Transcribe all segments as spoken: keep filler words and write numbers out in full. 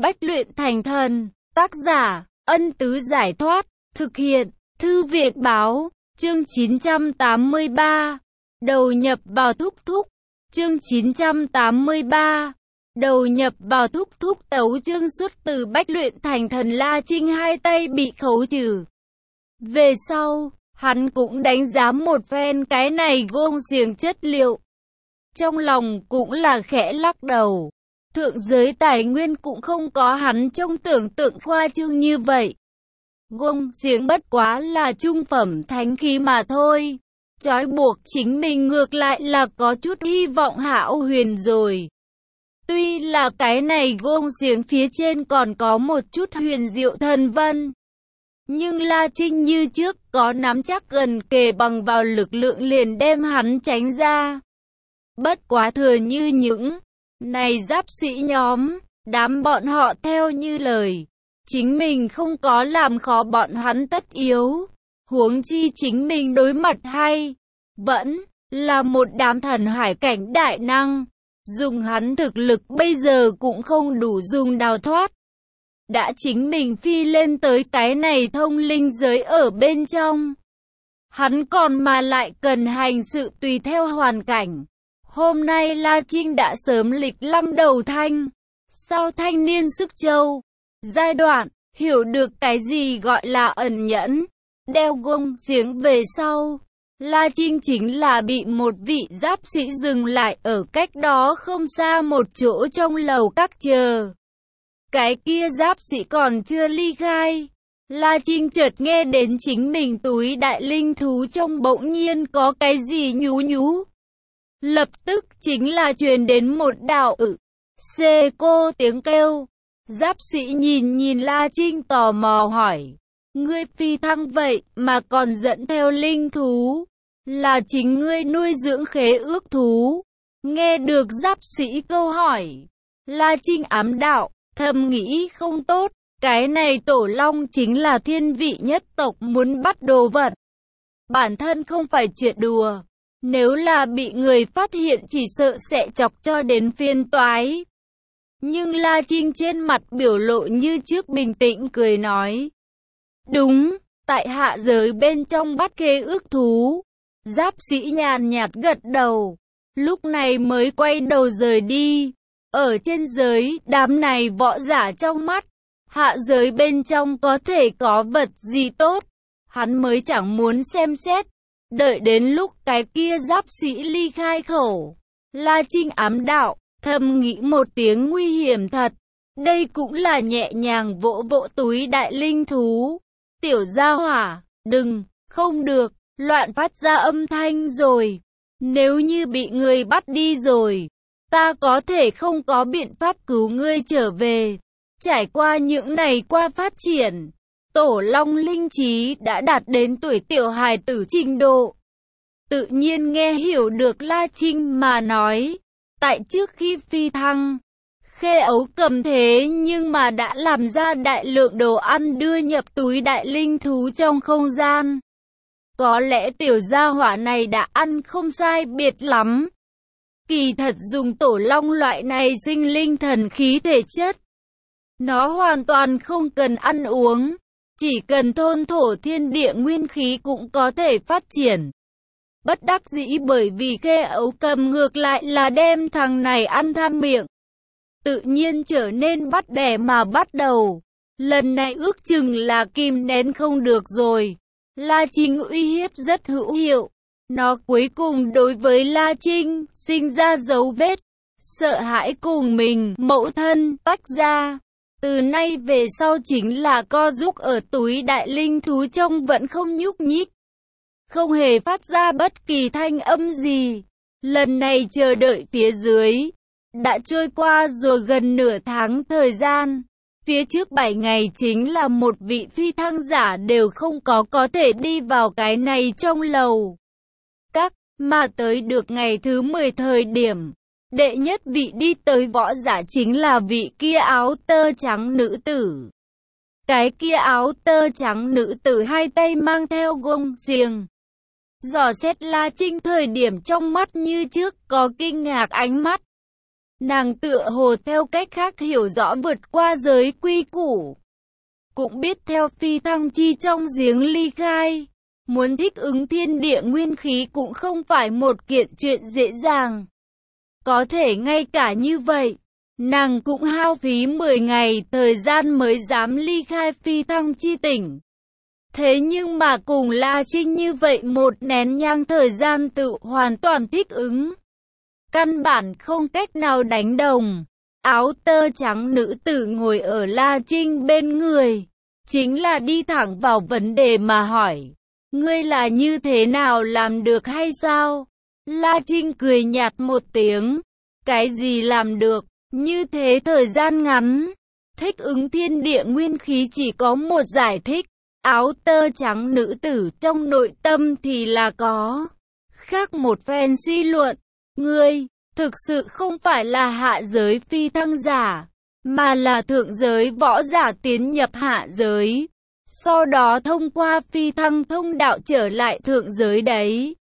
Bách luyện thành thần. Tác giả, Ân Tứ Giải Thoát. Thực hiện, Thư viện Báo. Chương chín trăm tám mươi ba. Đầu nhập vào thúc thúc. Chương chín trăm tám mươi ba. Đầu nhập vào thúc thúc. Tấu chương xuất từ Bách luyện thành thần. La Trinh hai tay bị khấu trừ. Về sau, hắn cũng đánh giá một phen cái này gông xiềng chất liệu. Trong lòng cũng là khẽ lắc đầu. Thượng giới tài nguyên cũng không có hắn trong tưởng tượng khoa trương như vậy. Gông xiềng bất quá là trung phẩm thánh khí mà thôi. Trói buộc chính mình ngược lại là có chút hy vọng hão huyền rồi. Tuy là cái này gông xiềng phía trên còn có một chút huyền diệu thần vân. Nhưng La Trinh như trước có nắm chắc gần kề bằng vào lực lượng liền đem hắn tránh ra. Bất quá thừa như những này giáp sĩ nhóm, đám bọn họ theo như lời. Chính mình không có làm khó bọn hắn tất yếu. Huống chi chính mình đối mặt hay vẫn là một đám thần hải cảnh đại năng. Dùng hắn thực lực bây giờ cũng không đủ dùng đào thoát. Đã chính mình phi lên tới cái này thông linh giới ở bên trong. Hắn còn mà lại cần hành sự tùy theo hoàn cảnh. Hôm nay La Trinh đã sớm lịch lâm đầu thanh. Sau thanh niên sức châu. Giai đoạn, hiểu được cái gì gọi là ẩn nhẫn. Đeo gông xiềng về sau. La Trinh chính là bị một vị giáp sĩ dừng lại ở cách đó không xa một chỗ trong lầu các chờ. Cái kia giáp sĩ còn chưa ly khai. La Trinh chợt nghe đến chính mình túi đại linh thú trong bỗng nhiên có cái gì nhú nhú. Lập tức chính là truyền đến một đạo ự, xê cô tiếng kêu. Giáp sĩ nhìn nhìn La Trinh tò mò hỏi. Ngươi phi thăng vậy mà còn dẫn theo linh thú. Là chính ngươi nuôi dưỡng khế ước thú. Nghe được giáp sĩ câu hỏi. La Trinh ám đạo. Thầm nghĩ không tốt, cái này tổ long chính là thiên vị nhất tộc muốn bắt đồ vật. Bản thân không phải chuyện đùa, nếu là bị người phát hiện chỉ sợ sẽ chọc cho đến phiên toái. Nhưng La Trinh trên mặt biểu lộ như trước bình tĩnh cười nói. Đúng, tại hạ giới bên trong bắt khế ước thú. Giáp sĩ nhàn nhạt gật đầu, lúc này mới quay đầu rời đi. Ở trên giới, đám này võ giả trong mắt, hạ giới bên trong có thể có vật gì tốt, hắn mới chẳng muốn xem xét. Đợi đến lúc cái kia giáp sĩ ly khai khẩu, La Trinh ám đạo, thầm nghĩ một tiếng nguy hiểm thật. Đây cũng là nhẹ nhàng vỗ vỗ túi đại linh thú. Tiểu gia hỏa, đừng, không được, loạn phát ra âm thanh rồi. Nếu như bị người bắt đi rồi, ta có thể không có biện pháp cứu ngươi trở về. Trải qua những này qua phát triển, tổ long linh trí đã đạt đến tuổi tiểu hài tử trình độ. Tự nhiên nghe hiểu được La Trinh mà nói. Tại trước khi phi thăng, Khê Ấu Cầm thế nhưng mà đã làm ra đại lượng đồ ăn đưa nhập túi đại linh thú trong không gian. Có lẽ tiểu gia hỏa này đã ăn không sai biệt lắm. Kỳ thật dùng tổ long loại này sinh linh thần khí thể chất. Nó hoàn toàn không cần ăn uống. Chỉ cần thôn thổ thiên địa nguyên khí cũng có thể phát triển. Bất đắc dĩ bởi vì Khê Ấu Cầm ngược lại là đem thằng này ăn tham miệng. Tự nhiên trở nên bắt bẻ mà bắt đầu. Lần này ước chừng là kìm nén không được rồi. La Trinh uy hiếp rất hữu hiệu. Nó cuối cùng đối với La Trinh sinh ra dấu vết, sợ hãi cùng mình, mẫu thân, tách ra. Từ nay về sau chính là co giúp ở túi đại linh thú trong vẫn không nhúc nhích. Không hề phát ra bất kỳ thanh âm gì. Lần này chờ đợi phía dưới, đã trôi qua rồi gần nửa tháng thời gian. Phía trước bảy ngày chính là một vị phi thăng giả đều không có có thể đi vào cái này trong lầu các, mà tới được ngày thứ mười thời điểm. Đệ nhất vị đi tới võ giả chính là vị kia áo tơ trắng nữ tử. Cái kia áo tơ trắng nữ tử hai tay mang theo gông xiềng. Dò xét La Trinh thời điểm trong mắt như trước có kinh ngạc ánh mắt. Nàng tựa hồ theo cách khác hiểu rõ vượt qua giới quy củ. Cũng biết theo phi thăng chi trong giếng ly khai. Muốn thích ứng thiên địa nguyên khí cũng không phải một kiện chuyện dễ dàng. Có thể ngay cả như vậy, nàng cũng hao phí mười ngày thời gian mới dám ly khai phi thăng chi tỉnh. Thế nhưng mà cùng La Trinh như vậy một nén nhang thời gian tự hoàn toàn thích ứng. Căn bản không cách nào đánh đồng. Áo tơ trắng nữ tử ngồi ở La Trinh bên người. Chính là đi thẳng vào vấn đề mà hỏi. Ngươi là như thế nào làm được hay sao? La Trinh cười nhạt một tiếng. Cái gì làm được? Như thế thời gian ngắn. Thích ứng thiên địa nguyên khí chỉ có một giải thích. Áo tơ trắng nữ tử trong nội tâm thì là có khác một phen suy luận. Ngươi, thực sự không phải là hạ giới phi thăng giả, mà là thượng giới võ giả tiến nhập hạ giới. Sau đó thông qua phi thăng thông đạo trở lại thượng giới đấy.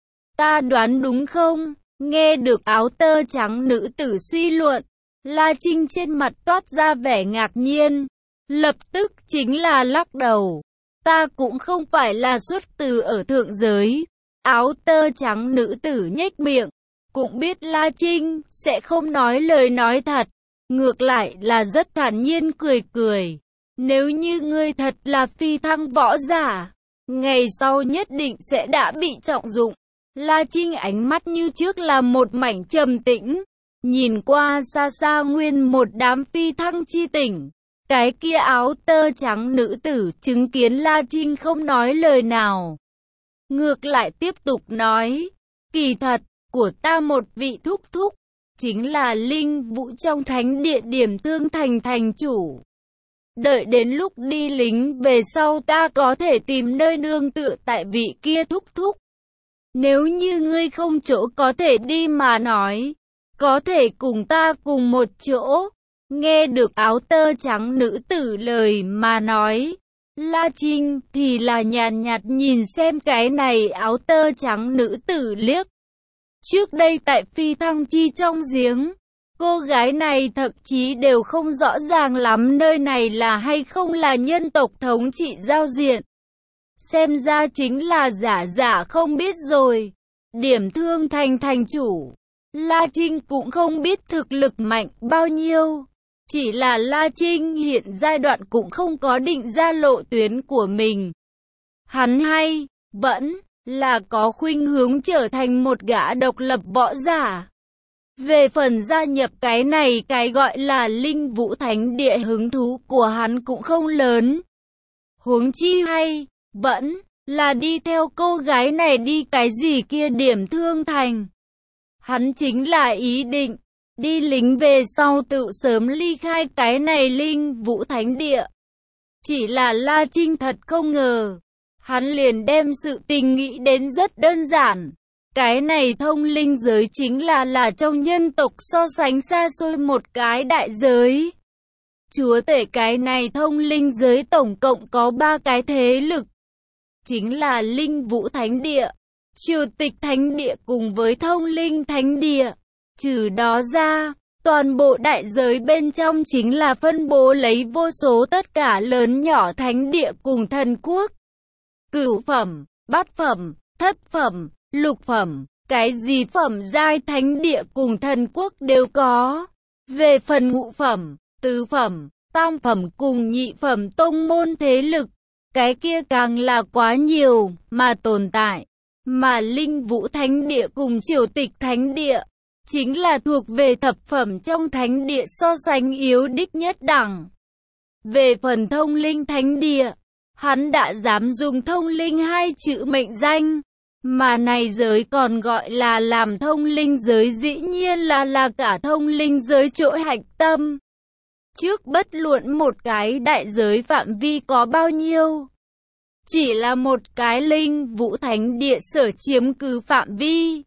Ta đoán đúng không? Nghe được áo tơ trắng nữ tử suy luận, La Trinh trên mặt toát ra vẻ ngạc nhiên. Lập tức chính là lắc đầu. Ta cũng không phải là xuất từ ở thượng giới. Áo tơ trắng nữ tử nhếch miệng. Cũng biết La Trinh sẽ không nói lời nói thật. Ngược lại là rất thản nhiên cười cười. Nếu như ngươi thật là phi thăng võ giả, ngày sau nhất định sẽ đã bị trọng dụng. La Trinh ánh mắt như trước là một mảnh trầm tĩnh. Nhìn qua xa xa nguyên một đám phi thăng chi tỉnh. Cái kia áo tơ trắng nữ tử chứng kiến La Trinh không nói lời nào. Ngược lại tiếp tục nói. Kỳ thật, của ta một vị thúc thúc. Chính là linh vũ trong thánh địa Điểm Thương Thành thành chủ. Đợi đến lúc đi lính về sau ta có thể tìm nơi nương tựa tại vị kia thúc thúc. Nếu như ngươi không chỗ có thể đi mà nói, có thể cùng ta cùng một chỗ. Nghe được áo tơ trắng nữ tử lời mà nói, La Trinh thì là nhàn nhạt nhìn xem cái này áo tơ trắng nữ tử liếc. Trước đây tại phi thăng chi trong giếng, cô gái này thậm chí đều không rõ ràng lắm nơi này là hay không là nhân tộc thống trị giao diện. Xem ra chính là giả giả không biết rồi. Điểm Thương Thành thành chủ, La Trinh cũng không biết thực lực mạnh bao nhiêu. Chỉ là La Trinh hiện giai đoạn cũng không có định ra lộ tuyến của mình. Hắn hay, vẫn là có khuynh hướng trở thành một gã độc lập võ giả. Về phần gia nhập cái này cái gọi là linh vũ thánh địa hứng thú của hắn cũng không lớn. Huống chi hay, vẫn là đi theo cô gái này đi cái gì kia Điểm Thương Thành. Hắn chính là ý định đi lính về sau tự sớm ly khai cái này linh vũ thánh địa. Chỉ là La Trinh thật không ngờ, hắn liền đem sự tình nghĩ đến rất đơn giản. Cái này thông linh giới chính là là trong nhân tộc so sánh xa xôi một cái đại giới. Chúa tể cái này thông linh giới tổng cộng có ba cái thế lực. Chính là linh vũ thánh địa, triều tịch thánh địa cùng với thông linh thánh địa. Trừ đó ra, toàn bộ đại giới bên trong chính là phân bố lấy vô số tất cả lớn nhỏ thánh địa cùng thần quốc. Cửu phẩm, bát phẩm, thất phẩm, lục phẩm, cái gì phẩm giai thánh địa cùng thần quốc đều có. Về phần ngũ phẩm, tứ phẩm, tam phẩm cùng nhị phẩm tông môn thế lực, cái kia càng là quá nhiều mà tồn tại. Mà linh vũ thánh địa cùng triều tịch thánh địa chính là thuộc về thập phẩm trong thánh địa so sánh yếu đích nhất đẳng. Về phần thông linh thánh địa, hắn đã dám dùng thông linh hai chữ mệnh danh, mà này giới còn gọi là làm thông linh giới, dĩ nhiên là là cả thông linh giới chỗ hạch tâm. Trước bất luận một cái đại giới phạm vi có bao nhiêu, chỉ là một cái linh vũ thánh địa sở chiếm cứ phạm vi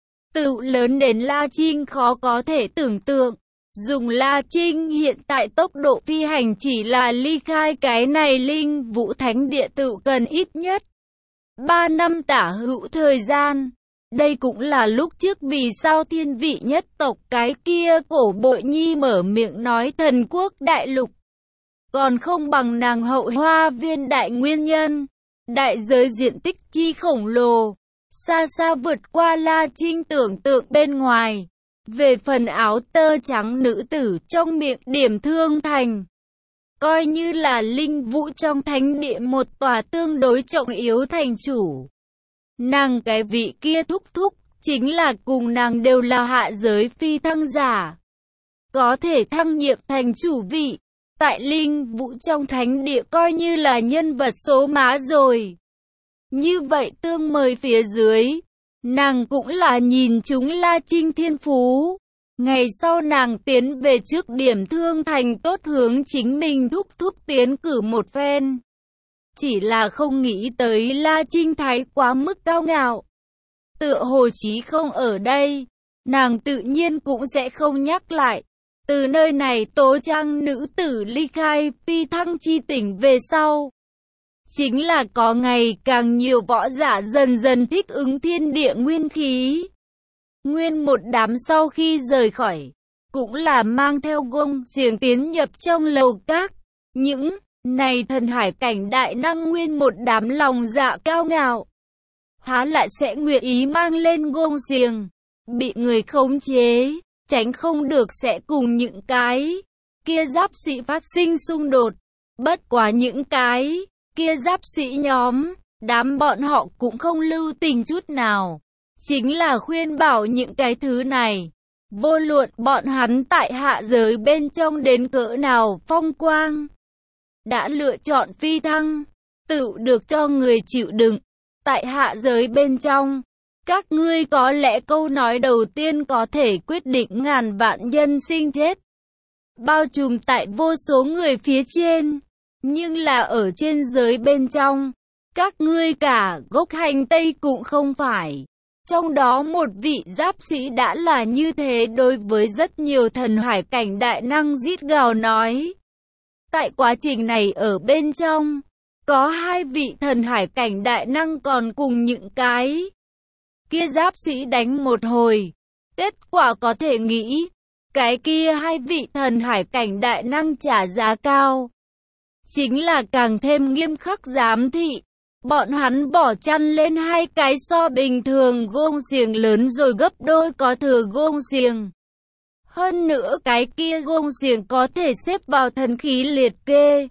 tự lớn đến La Trinh khó có thể tưởng tượng. Dùng La Trinh hiện tại tốc độ phi hành chỉ là ly khai cái này linh vũ thánh địa tự cần ít nhất ba năm tả hữu thời gian. Đây cũng là lúc trước vì sao thiên vị nhất tộc cái kia Cổ Bội Nhi mở miệng nói thần quốc đại lục còn không bằng nàng Hậu Hoa Viên đại nguyên nhân. Đại giới diện tích chi khổng lồ, xa xa vượt qua La Trinh tưởng tượng bên ngoài. Về phần áo tơ trắng nữ tử trong miệng Điểm Thương Thành, coi như là linh vũ trong thánh địa một tòa tương đối trọng yếu thành chủ. Nàng cái vị kia thúc thúc, chính là cùng nàng đều là hạ giới phi thăng giả. Có thể thăng nhiệm thành chủ vị, tại linh vũ trong thánh địa coi như là nhân vật số má rồi. Như vậy tương mời phía dưới, nàng cũng là nhìn chúng La Trinh thiên phú. Ngày sau nàng tiến về trước Điểm Thương Thành tốt hướng chính mình thúc thúc tiến cử một phen. Chỉ là không nghĩ tới La Trinh thái quá mức cao ngạo. Tựa hồ chí không ở đây, nàng tự nhiên cũng sẽ không nhắc lại. Từ nơi này Tố Trang nữ tử ly khai phi thăng chi tỉnh về sau, chính là có ngày càng nhiều võ giả dần dần thích ứng thiên địa nguyên khí. Nguyên một đám sau khi rời khỏi, cũng là mang theo gông xiềng tiến nhập trong lầu các. Những này thần hải cảnh đại năng nguyên một đám lòng dạ cao ngạo, há lại sẽ nguyện ý mang lên gông xiềng, bị người khống chế, tránh không được sẽ cùng những cái kia giáp sĩ phát sinh xung đột. Bất quá những cái kia giáp sĩ nhóm, đám bọn họ cũng không lưu tình chút nào. Chính là khuyên bảo những cái thứ này, vô luận bọn hắn tại hạ giới bên trong đến cỡ nào phong quang, đã lựa chọn phi thăng, tự được cho người chịu đựng. Tại hạ giới bên trong, các ngươi có lẽ câu nói đầu tiên có thể quyết định ngàn vạn nhân sinh chết, bao trùm tại vô số người phía trên, nhưng là ở trên giới bên trong, các ngươi cả gốc hành tây cũng không phải. Trong đó một vị giáp sĩ đã là như thế đối với rất nhiều thần hải cảnh đại năng rít gào nói. Tại quá trình này ở bên trong, có hai vị thần hải cảnh đại năng còn cùng những cái kia giáp sĩ đánh một hồi. Kết quả có thể nghĩ, cái kia hai vị thần hải cảnh đại năng trả giá cao, chính là càng thêm nghiêm khắc giám thị. Bọn hắn bỏ chăn lên hai cái so bình thường gông xiềng lớn rồi gấp đôi có thừa gông xiềng. Hơn nữa cái kia gông xiềng có thể xếp vào thần khí liệt kê.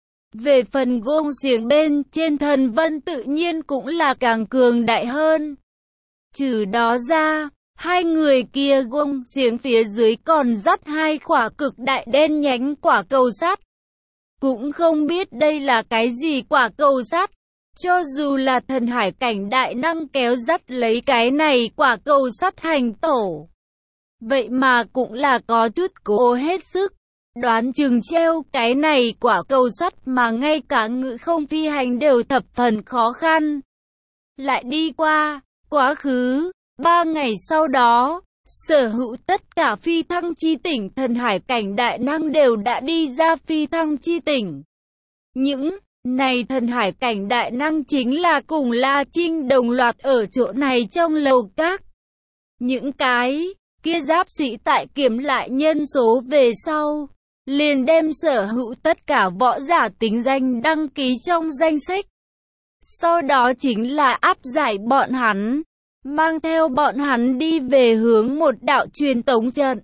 Về phần gông xiềng bên trên thần vân tự nhiên cũng là càng cường đại hơn. Trừ đó ra, hai người kia gông xiềng phía dưới còn dắt hai quả cực đại đen nhánh quả cầu sắt. Cũng không biết đây là cái gì quả cầu sắt. Cho dù là thần hải cảnh đại năng kéo dắt lấy cái này quả cầu sắt hành tổ, vậy mà cũng là có chút cố hết sức. Đoán chừng treo cái này quả cầu sắt mà ngay cả ngự không phi hành đều thập phần khó khăn. Lại đi qua, quá khứ, ba ngày sau đó, sở hữu tất cả phi thăng chi tỉnh thần hải cảnh đại năng đều đã đi ra phi thăng chi tỉnh. Những này thần hải cảnh đại năng chính là cùng La Trinh đồng loạt ở chỗ này trong lầu các. Những cái kia giáp sĩ tại kiểm lại nhân số về sau, liền đem sở hữu tất cả võ giả tính danh đăng ký trong danh sách. Sau đó chính là áp giải bọn hắn, mang theo bọn hắn đi về hướng một đạo truyền tống trận.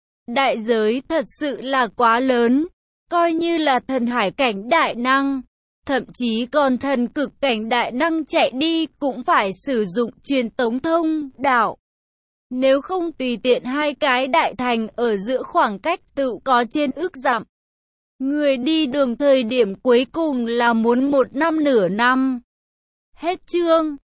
Đại giới thật sự là quá lớn, coi như là thần hải cảnh đại năng, thậm chí còn thần cực cảnh đại năng chạy đi cũng phải sử dụng truyền tống thông đạo. Nếu không tùy tiện hai cái đại thành ở giữa khoảng cách tự có trên ước dặm. Người đi đường thời điểm cuối cùng là muốn một năm nửa năm. Hết chương.